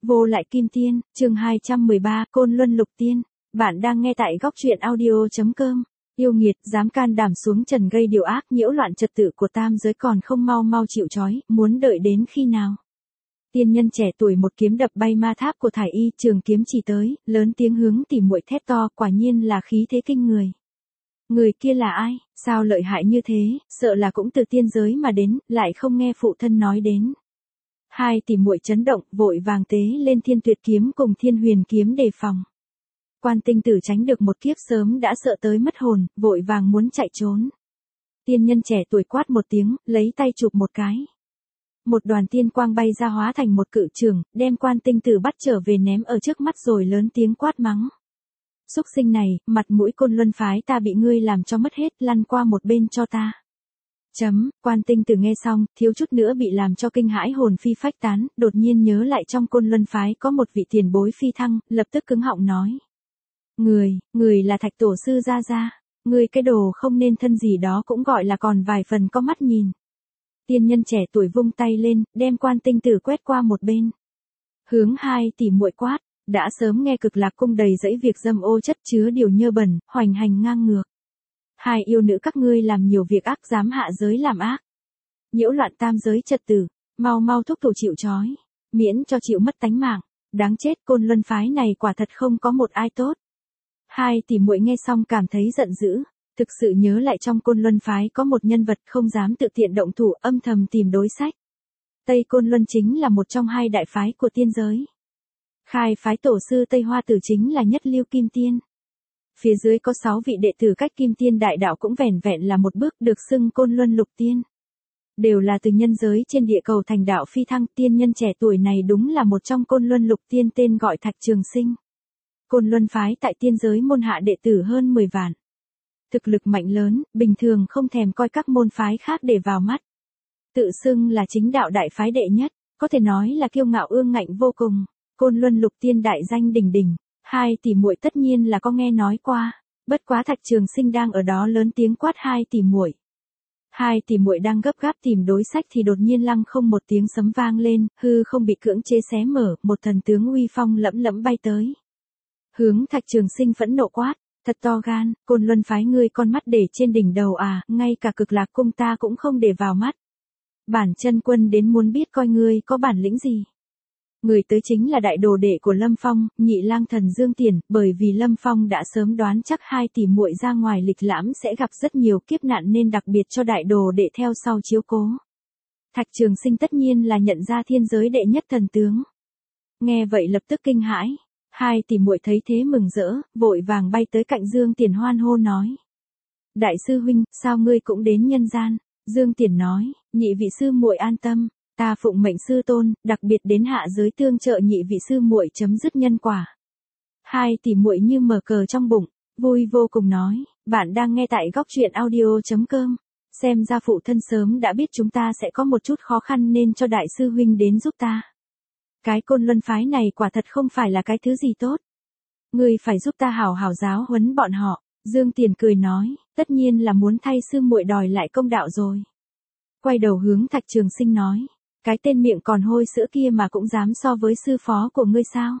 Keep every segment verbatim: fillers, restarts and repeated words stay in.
Vô lại kim tiên, chương hai trăm mười ba, Côn Luân Lục Tiên. Bạn đang nghe tại góc truyện audio chấm com. Yêu nghiệt, dám can đảm xuống trần gây điều ác, nhiễu loạn trật tự của tam giới, còn không mau mau chịu trói, muốn đợi đến khi nào? Tiên nhân trẻ tuổi một kiếm đập bay ma tháp của Thải Y, trường kiếm chỉ tới, lớn tiếng hướng tỉ muội thét to, quả nhiên là khí thế kinh người. Người kia là ai, sao lợi hại như thế, sợ là cũng từ tiên giới mà đến, lại không nghe phụ thân nói đến. Hai tỷ muội chấn động, vội vàng tế lên Thiên Tuyệt kiếm cùng Thiên Huyền kiếm đề phòng. Quan Tinh Tử tránh được một kiếp sớm đã sợ tới mất hồn, vội vàng muốn chạy trốn. Tiên nhân trẻ tuổi quát một tiếng, lấy tay chụp một cái. Một đoàn tiên quang bay ra hóa thành một cự trường, đem Quan Tinh Tử bắt trở về ném ở trước mắt rồi lớn tiếng quát mắng. Súc sinh này, mặt mũi Côn Luân phái ta bị ngươi làm cho mất hết, lăn qua một bên cho ta. Chấm, Quan Tinh Tử nghe xong, thiếu chút nữa bị làm cho kinh hãi hồn phi phách tán, đột nhiên nhớ lại trong Côn Luân phái có một vị tiền bối phi thăng, lập tức cứng họng nói. Người, người là Thạch tổ sư gia gia, người cái đồ không nên thân gì đó cũng gọi là còn vài phần có mắt nhìn. Tiên nhân trẻ tuổi vung tay lên, đem Quan Tinh Tử quét qua một bên. Hướng hai tỷ muội quát, đã sớm nghe Cực Lạc cung đầy dẫy việc dâm ô chất chứa điều nhơ bẩn, hoành hành ngang ngược. Hai yêu nữ các ngươi làm nhiều việc ác, dám hạ giới làm ác, nhiễu loạn tam giới trật tự, mau mau thúc thủ chịu trói, miễn cho chịu mất tánh mạng. Đáng chết, Côn Luân phái này quả thật không có một ai tốt. Hai tỷ muội nghe xong cảm thấy giận dữ, thực sự nhớ lại trong Côn Luân phái có một nhân vật không dám tự tiện động thủ, âm thầm tìm đối sách. Tây Côn Luân chính là một trong hai đại phái của tiên giới. Khai phái tổ sư Tây Hoa Tử chính là nhất lưu kim tiên. Phía dưới có sáu vị đệ tử cách kim tiên đại đạo cũng vẻn vẹn là một bước, được xưng Côn Luân Lục Tiên. Đều là từ nhân giới trên địa cầu thành đạo phi thăng. Tiên nhân trẻ tuổi này đúng là một trong Côn Luân Lục Tiên, tên gọi Thạch Trường Sinh. Côn Luân phái tại tiên giới môn hạ đệ tử hơn mười vạn. Thực lực mạnh lớn, bình thường không thèm coi các môn phái khác để vào mắt. Tự xưng là chính đạo đại phái đệ nhất, có thể nói là kiêu ngạo ương ngạnh vô cùng. Côn Luân Lục Tiên đại danh đỉnh đỉnh. Hai tỷ muội tất nhiên là có nghe nói qua, bất quá Thạch Trường Sinh đang ở đó lớn tiếng quát hai tỷ muội. Hai tỷ muội đang gấp gáp tìm đối sách thì đột nhiên lăng không một tiếng sấm vang lên, hư không bị cưỡng chế xé mở, một thần tướng uy phong lẫm lẫm bay tới. Hướng Thạch Trường Sinh phẫn nộ quát, thật to gan, Côn Luân phái ngươi con mắt để trên đỉnh đầu à, ngay cả Cực Lạc cung ta cũng không để vào mắt. Bản chân quân đến muốn biết coi ngươi có bản lĩnh gì. Người tới chính là đại đồ đệ của Lâm Phong, Nhị Lang Thần Dương Tiền, bởi vì Lâm Phong đã sớm đoán chắc hai tỷ muội ra ngoài lịch lãm sẽ gặp rất nhiều kiếp nạn nên đặc biệt cho đại đồ đệ theo sau chiếu cố. Thạch Trường Sinh tất nhiên là nhận ra thiên giới đệ nhất thần tướng. Nghe vậy lập tức kinh hãi, hai tỷ muội thấy thế mừng rỡ, vội vàng bay tới cạnh Dương Tiền hoan hô nói. Đại sư huynh, sao ngươi cũng đến nhân gian? Dương Tiền nói, nhị vị sư muội an tâm. Ta phụng mệnh sư tôn, đặc biệt đến hạ giới tương trợ nhị vị sư muội chấm dứt nhân quả. Hai tỷ muội như mở cờ trong bụng, vui vô cùng nói, bạn đang nghe tại góc truyện audio chấm com. Xem ra phụ thân sớm đã biết chúng ta sẽ có một chút khó khăn nên cho đại sư huynh đến giúp ta. Cái Côn Luân phái này quả thật không phải là cái thứ gì tốt. Ngươi phải giúp ta hảo hảo giáo huấn bọn họ. Dương Tiền cười nói, tất nhiên là muốn thay sư muội đòi lại công đạo rồi. Quay đầu hướng Thạch Trường Sinh nói. Cái tên miệng còn hôi sữa kia mà cũng dám so với sư phó của ngươi sao?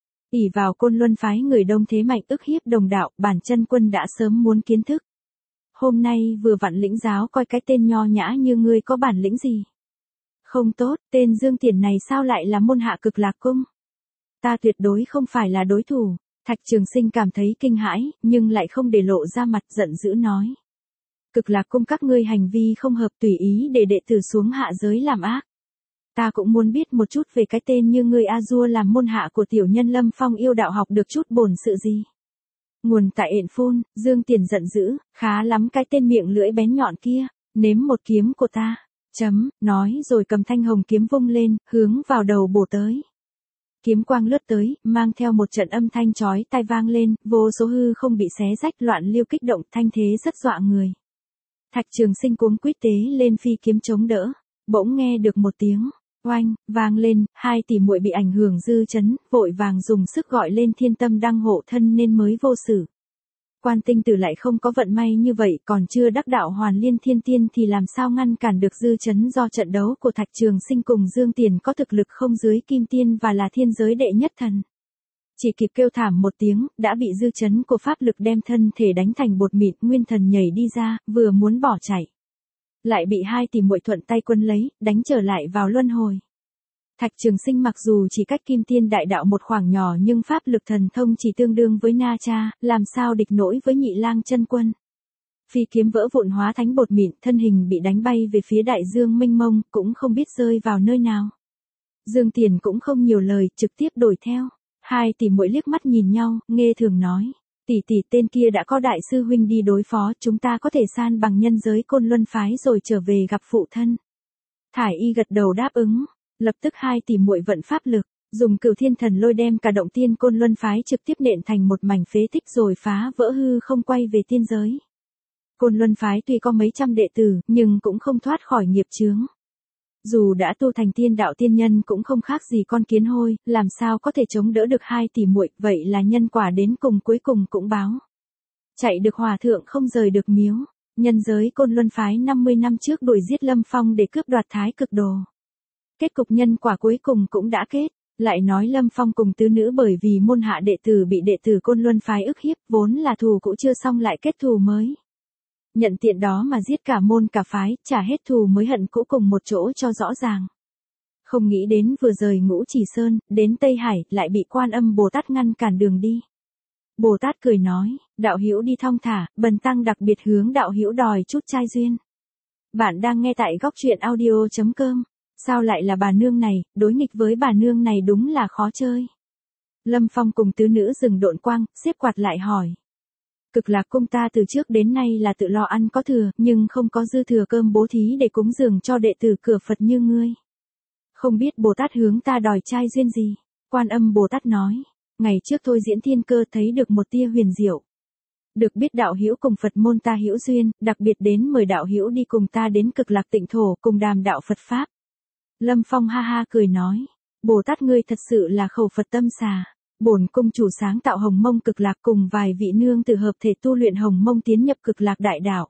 ỷ vào Côn Luân phái người đông thế mạnh ức hiếp đồng đạo, bản chân quân đã sớm muốn kiến thức. Hôm nay vừa vặn lĩnh giáo coi cái tên nho nhã như ngươi có bản lĩnh gì. Không tốt, tên Dương Tiền này sao lại là môn hạ Cực Lạc cung? Ta tuyệt đối không phải là đối thủ. Thạch Trường Sinh cảm thấy kinh hãi, nhưng lại không để lộ ra mặt, giận dữ nói. Cực Lạc cung các ngươi hành vi không hợp, tùy ý để đệ tử xuống hạ giới làm ác. Ta cũng muốn biết một chút về cái tên như ngươi A Dua làm môn hạ của tiểu nhân Lâm Phong yêu đạo học được chút bổn sự gì. Nguồn tại ện phun, Dương Tiền giận dữ, khá lắm cái tên miệng lưỡi bén nhọn kia, nếm một kiếm của ta. Chấm, nói rồi cầm thanh hồng kiếm vung lên, hướng vào đầu bổ tới. Kiếm quang lướt tới, mang theo một trận âm thanh chói tai vang lên, vô số hư không bị xé rách, loạn lưu kích động, thanh thế rất dọa người. Thạch Trường Sinh cuống quýt tế lên phi kiếm chống đỡ, bỗng nghe được một tiếng oanh vang lên, hai tỷ muội bị ảnh hưởng dư chấn, vội vàng dùng sức gọi lên Thiên Tâm Đăng hộ thân nên mới vô sự. Quan Tinh Tử lại không có vận may như vậy, còn chưa đắc đạo Hoàn Liên Thiên Tiên thì làm sao ngăn cản được dư chấn do trận đấu của Thạch Trường Sinh cùng Dương Tiền có thực lực không dưới Kim Tiên và là thiên giới đệ nhất thần. Chỉ kịp kêu thảm một tiếng, đã bị dư chấn của pháp lực đem thân thể đánh thành bột mịn, nguyên thần nhảy đi ra, vừa muốn bỏ chạy. Lại bị hai tỷ muội thuận tay quân lấy, đánh trở lại vào luân hồi. Thạch Trường Sinh mặc dù chỉ cách Kim Tiên đại đạo một khoảng nhỏ nhưng pháp lực thần thông chỉ tương đương với Na Cha, làm sao địch nổi với Nhị Lang chân quân. Phi kiếm vỡ vụn hóa thánh bột mịn, thân hình bị đánh bay về phía đại dương mênh mông, cũng không biết rơi vào nơi nào. Dương Tiền cũng không nhiều lời, trực tiếp đuổi theo. Hai tỷ muội liếc mắt nhìn nhau, nghe thường nói. Tỷ tỷ, tên kia đã có đại sư huynh đi đối phó, chúng ta có thể san bằng nhân giới Côn Luân phái rồi trở về gặp phụ thân. Thải Y gật đầu đáp ứng. Lập tức hai tỷ muội vận pháp lực, dùng Cửu Thiên Thần Lôi đem cả động tiên Côn Luân phái trực tiếp nện thành một mảnh phế tích rồi phá vỡ hư không quay về tiên giới. Côn Luân phái tuy có mấy trăm đệ tử, nhưng cũng không thoát khỏi nghiệp chướng. Dù đã tu thành tiên đạo tiên nhân cũng không khác gì con kiến hôi, làm sao có thể chống đỡ được hai tỷ muội, vậy là nhân quả đến cùng cuối cùng cũng báo. Chạy được hòa thượng không rời được miếu, nhân giới Côn Luân phái năm mươi năm trước đuổi giết Lâm Phong để cướp đoạt Thái Cực Đồ. Kết cục nhân quả cuối cùng cũng đã kết, lại nói Lâm Phong cùng tứ nữ bởi vì môn hạ đệ tử bị đệ tử Côn Luân phái ức hiếp, vốn là thù cũ chưa xong lại kết thù mới. Nhận tiện đó mà giết cả môn cả phái, trả hết thù mới hận cũ cùng một chỗ cho rõ ràng. Không nghĩ đến vừa rời Ngũ Chỉ Sơn, đến Tây Hải, lại bị Quan Âm Bồ Tát ngăn cản đường đi. Bồ Tát cười nói, đạo hữu đi thong thả, bần tăng đặc biệt hướng đạo hữu đòi chút trai duyên. Bạn đang nghe tại góc truyện audio chấm com. Sao lại là bà nương này, đối nghịch với bà nương này đúng là khó chơi. Lâm Phong cùng tứ nữ dừng độn quang, xếp quạt lại hỏi. Cực Lạc cung ta từ trước đến nay là tự lo ăn có thừa, nhưng không có dư thừa cơm bố thí để cúng dường cho đệ tử cửa Phật như ngươi. Không biết Bồ Tát hướng ta đòi trai duyên gì? Quan Âm Bồ Tát nói, ngày trước tôi diễn thiên cơ thấy được một tia huyền diệu. Được biết đạo hữu cùng Phật môn ta hữu duyên, đặc biệt đến mời đạo hữu đi cùng ta đến Cực Lạc Tịnh thổ cùng đàm đạo Phật pháp. Lâm Phong ha ha cười nói, Bồ Tát ngươi thật sự là khẩu Phật tâm xà. Bổn cung chủ sáng tạo Hồng Mông Cực Lạc cùng vài vị nương tử hợp thể tu luyện Hồng Mông tiến nhập Cực Lạc đại đạo.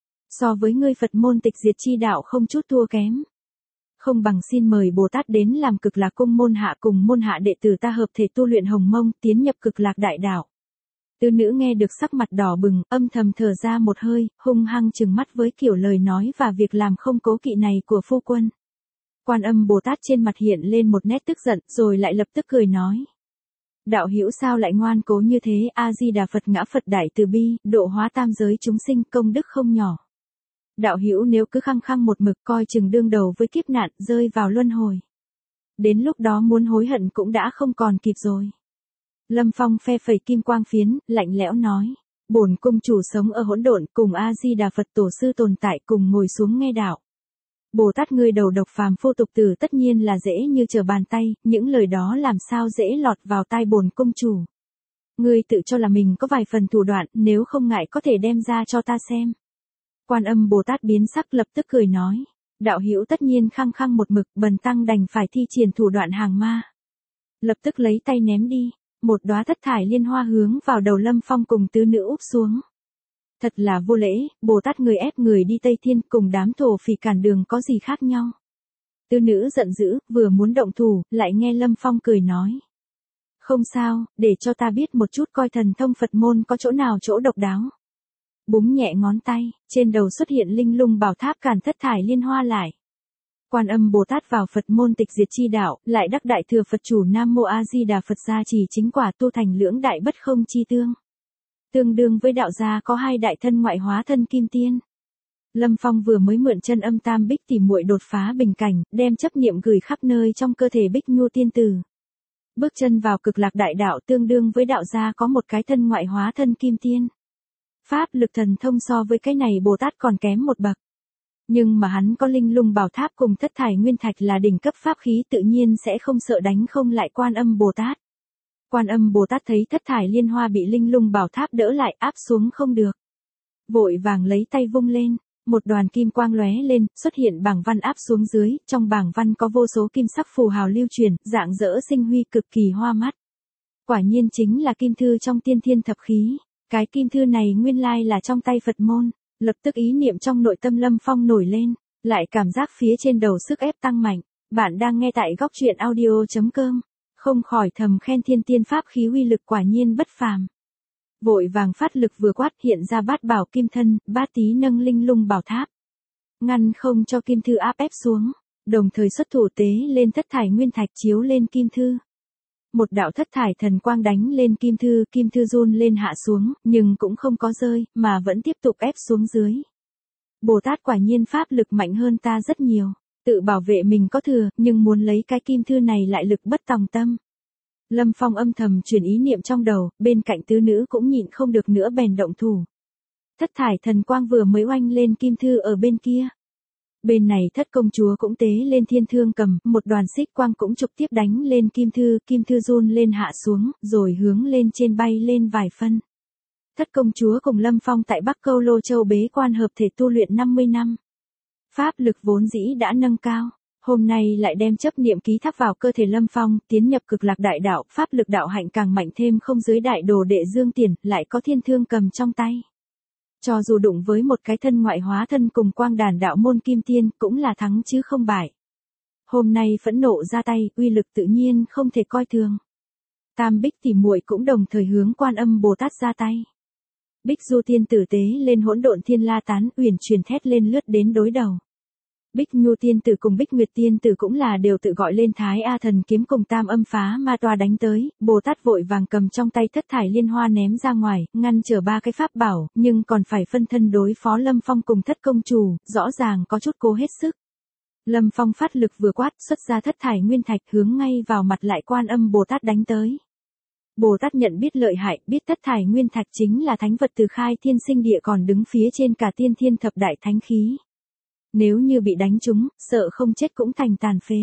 So với ngươi Phật môn tịch diệt chi đạo không chút thua kém. Không bằng xin mời Bồ Tát đến làm Cực Lạc cung môn hạ cùng môn hạ đệ tử ta hợp thể tu luyện Hồng Mông tiến nhập Cực Lạc đại đạo. Tứ nữ nghe được sắc mặt đỏ bừng, âm thầm thở ra một hơi, hung hăng trừng mắt với kiểu lời nói và việc làm không cố kỵ này của phu quân. Quan Âm Bồ Tát trên mặt hiện lên một nét tức giận, rồi lại lập tức cười nói. Đạo hữu sao lại ngoan cố như thế, A-di-đà Phật ngã Phật đại từ bi, độ hóa tam giới chúng sinh, công đức không nhỏ. Đạo hữu nếu cứ khăng khăng một mực coi chừng đương đầu với kiếp nạn, rơi vào luân hồi. Đến lúc đó muốn hối hận cũng đã không còn kịp rồi. Lâm Phong phe phẩy kim quang phiến, lạnh lẽo nói. Bổn cung chủ sống ở hỗn độn, cùng A-di-đà Phật tổ sư tồn tại, cùng ngồi xuống nghe đạo. Bồ Tát ngươi đầu độc phàm phu tục tử tất nhiên là dễ như trở bàn tay, những lời đó làm sao dễ lọt vào tai bổn cung chủ. Ngươi tự cho là mình có vài phần thủ đoạn, nếu không ngại có thể đem ra cho ta xem. Quan Âm Bồ Tát biến sắc lập tức cười nói, đạo hữu tất nhiên khăng khăng một mực, bần tăng đành phải thi triển thủ đoạn hàng ma. Lập tức lấy tay ném đi, một đóa thất thải liên hoa hướng vào đầu Lâm Phong cùng tứ nữ úp xuống. Thật là vô lễ, Bồ Tát người ép người đi Tây Thiên cùng đám thổ phỉ cản đường có gì khác nhau. Tứ nữ giận dữ, vừa muốn động thủ, lại nghe Lâm Phong cười nói. Không sao, để cho ta biết một chút coi thần thông Phật môn có chỗ nào chỗ độc đáo. Búng nhẹ ngón tay, trên đầu xuất hiện linh lung bảo tháp cản thất thải liên hoa lại. Quan Âm Bồ Tát vào Phật môn tịch diệt chi đạo, lại đắc đại thừa Phật chủ Nam Mô A Di Đà Phật gia trì chính quả tu thành lưỡng đại bất không chi tương. Tương đương với đạo gia có hai đại thân ngoại hóa thân kim tiên. Lâm Phong vừa mới mượn chân âm tam bích tỷ muội đột phá bình cảnh, đem chấp niệm gửi khắp nơi trong cơ thể bích nhu tiên tử. Bước chân vào Cực Lạc đại đạo tương đương với đạo gia có một cái thân ngoại hóa thân kim tiên. Pháp lực thần thông so với cái này Bồ Tát còn kém một bậc. Nhưng mà hắn có linh lung bảo tháp cùng thất thải nguyên thạch là đỉnh cấp pháp khí, tự nhiên sẽ không sợ đánh không lại Quan Âm Bồ Tát. Quan Âm Bồ Tát thấy thất thải liên hoa bị linh lung bảo tháp đỡ lại, áp xuống không được. Vội vàng lấy tay vung lên, một đoàn kim quang lóe lên, xuất hiện bảng văn áp xuống dưới, trong bảng văn có vô số kim sắc phù hào lưu truyền, rạng rỡ sinh huy cực kỳ hoa mắt. Quả nhiên chính là kim thư trong tiên thiên thập khí. Cái kim thư này nguyên lai là trong tay Phật môn, lập tức ý niệm trong nội tâm Lâm Phong nổi lên, lại cảm giác phía trên đầu sức ép tăng mạnh. Bạn đang nghe tại góc truyện audio.com, không khỏi thầm khen thiên tiên pháp khí uy lực quả nhiên bất phàm. Vội vàng phát lực vừa quát hiện ra bát bảo kim thân, bát tí nâng linh lung bảo tháp. Ngăn không cho kim thư áp ép xuống, đồng thời xuất thủ tế lên thất thải nguyên thạch chiếu lên kim thư. Một đạo thất thải thần quang đánh lên kim thư, kim thư run lên hạ xuống, nhưng cũng không có rơi, mà vẫn tiếp tục ép xuống dưới. Bồ Tát quả nhiên pháp lực mạnh hơn ta rất nhiều, tự bảo vệ mình có thừa, nhưng muốn lấy cái kim thư này lại lực bất tòng tâm. Lâm Phong âm thầm truyền ý niệm trong đầu, bên cạnh tứ nữ cũng nhịn không được nữa bèn động thủ. Thất thải thần quang vừa mới oanh lên kim thư ở bên kia. Bên này thất công chúa cũng tế lên thiên thương cầm, một đoàn xích quang cũng trực tiếp đánh lên kim thư, kim thư run lên hạ xuống, rồi hướng lên trên bay lên vài phân. Thất công chúa cùng Lâm Phong tại Bắc Câu Lô Châu bế quan hợp thể tu luyện năm mươi năm. Pháp lực vốn dĩ đã nâng cao, hôm nay lại đem chấp niệm ký thác vào cơ thể Lâm Phong, tiến nhập cực lạc đại đạo, pháp lực đạo hạnh càng mạnh thêm không dưới đại đồ đệ Dương Tiền, lại có thiên thương cầm trong tay. Cho dù đụng với một cái thân ngoại hóa thân cùng quang đàn đạo môn kim tiên, cũng là thắng chứ không bại. Hôm nay phẫn nộ ra tay, uy lực tự nhiên không thể coi thường. Tam Bích tỷ muội cũng đồng thời hướng Quan Âm Bồ Tát ra tay. Bích Du tiên tử tế lên hỗn độn thiên la tán, uyển chuyển thét lên lướt đến đối đầu. Bích Nhu tiên tử cùng Bích Nguyệt tiên tử cũng là đều tự gọi lên Thái A thần kiếm cùng Tam Âm phá ma toa đánh tới, Bồ Tát vội vàng cầm trong tay thất thải liên hoa ném ra ngoài, ngăn trở ba cái pháp bảo, nhưng còn phải phân thân đối phó Lâm Phong cùng thất công chủ, rõ ràng có chút cố hết sức. Lâm Phong phát lực vừa quát, xuất ra thất thải nguyên thạch hướng ngay vào mặt lại Quan Âm Bồ Tát đánh tới. Bồ Tát nhận biết lợi hại, biết thất thải nguyên thạch chính là thánh vật từ khai thiên sinh địa còn đứng phía trên cả tiên thiên thập đại thánh khí. Nếu như bị đánh trúng, sợ không chết cũng thành tàn phế.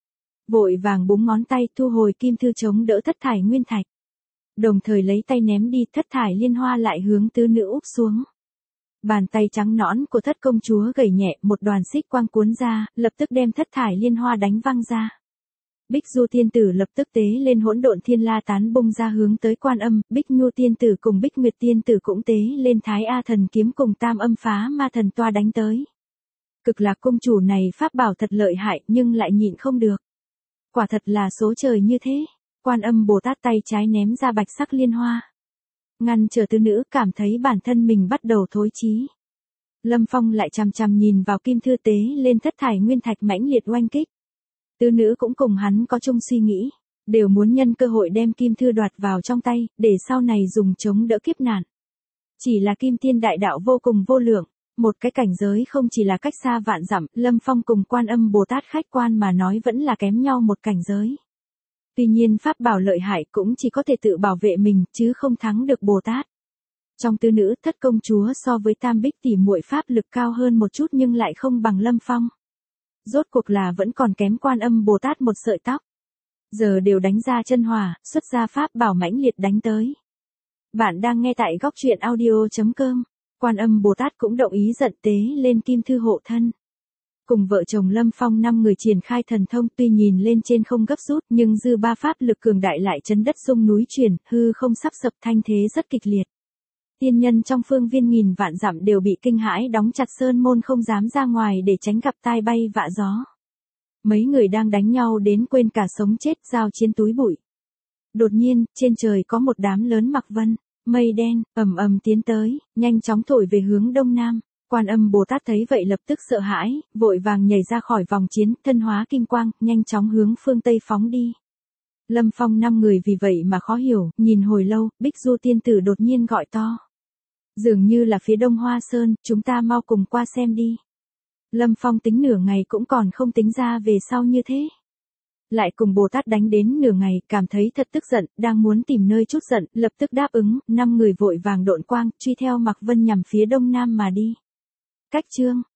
Vội vàng búng ngón tay thu hồi kim thư chống đỡ thất thải nguyên thạch. Đồng thời lấy tay ném đi thất thải liên hoa lại hướng tứ nữ úp xuống. Bàn tay trắng nõn của thất công chúa gầy nhẹ, một đoàn xích quang cuốn ra, lập tức đem thất thải liên hoa đánh văng ra. Bích Du tiên tử lập tức tế lên hỗn độn thiên la tán bung ra hướng tới Quan Âm, Bích Nhu tiên tử cùng Bích Nguyệt tiên tử cũng tế lên Thái A thần kiếm cùng Tam Âm phá ma thần toa đánh tới. Cực lạc công chủ này pháp bảo thật lợi hại nhưng lại nhịn không được. Quả thật là số trời như thế. Quan Âm Bồ Tát tay trái ném ra bạch sắc liên hoa. Ngăn trở tứ nữ cảm thấy bản thân mình bắt đầu thối chí. Lâm Phong lại chằm chằm nhìn vào kim thư tế lên thất thải nguyên thạch mãnh liệt oanh kích. Tứ nữ cũng cùng hắn có chung suy nghĩ. Đều muốn nhân cơ hội đem kim thư đoạt vào trong tay, để sau này dùng chống đỡ kiếp nạn. Chỉ là kim tiên đại đạo vô cùng vô lượng. Một cái cảnh giới không chỉ là cách xa vạn dặm, Lâm Phong cùng Quan Âm Bồ Tát khách quan mà nói vẫn là kém nhau một cảnh giới. Tuy nhiên pháp bảo lợi hại cũng chỉ có thể tự bảo vệ mình, chứ không thắng được Bồ Tát. Trong tứ nữ, thất công chúa so với Tam Bích tỷ muội pháp lực cao hơn một chút nhưng lại không bằng Lâm Phong. Rốt cuộc là vẫn còn kém Quan Âm Bồ Tát một sợi tóc. Giờ đều đánh ra chân hỏa, xuất ra pháp bảo mãnh liệt đánh tới. Bạn đang nghe tại góc truyện audio.com. Quan Âm Bồ Tát cũng động ý giận tế lên kim thư hộ thân. Cùng vợ chồng Lâm Phong năm người triển khai thần thông, tuy nhìn lên trên không gấp rút nhưng dư ba pháp lực cường đại lại chấn đất rung núi chuyển, hư không sắp sập, thanh thế rất kịch liệt. Tiên nhân trong phương viên nghìn vạn dặm đều bị kinh hãi đóng chặt sơn môn không dám ra ngoài để tránh gặp tai bay vạ gió. Mấy người đang đánh nhau đến quên cả sống chết, giao chiến túi bụi. Đột nhiên, trên trời có một đám lớn mặc vân. Mây đen, ầm ầm tiến tới, nhanh chóng thổi về hướng đông nam. Quan Âm Bồ Tát thấy vậy lập tức sợ hãi, vội vàng nhảy ra khỏi vòng chiến, thân hóa kim quang, nhanh chóng hướng phương Tây phóng đi. Lâm Phong năm người vì vậy mà khó hiểu, nhìn hồi lâu, Bích Du tiên tử đột nhiên gọi to. Dường như là phía đông Hoa Sơn, chúng ta mau cùng qua xem đi. Lâm Phong tính nửa ngày cũng còn không tính ra về sau như thế. Lại cùng Bồ Tát đánh đến nửa ngày, cảm thấy thật tức giận, đang muốn tìm nơi chút giận, lập tức đáp ứng, năm người vội vàng độn quang, truy theo Mạc Vân nhằm phía đông nam mà đi. Cách chương,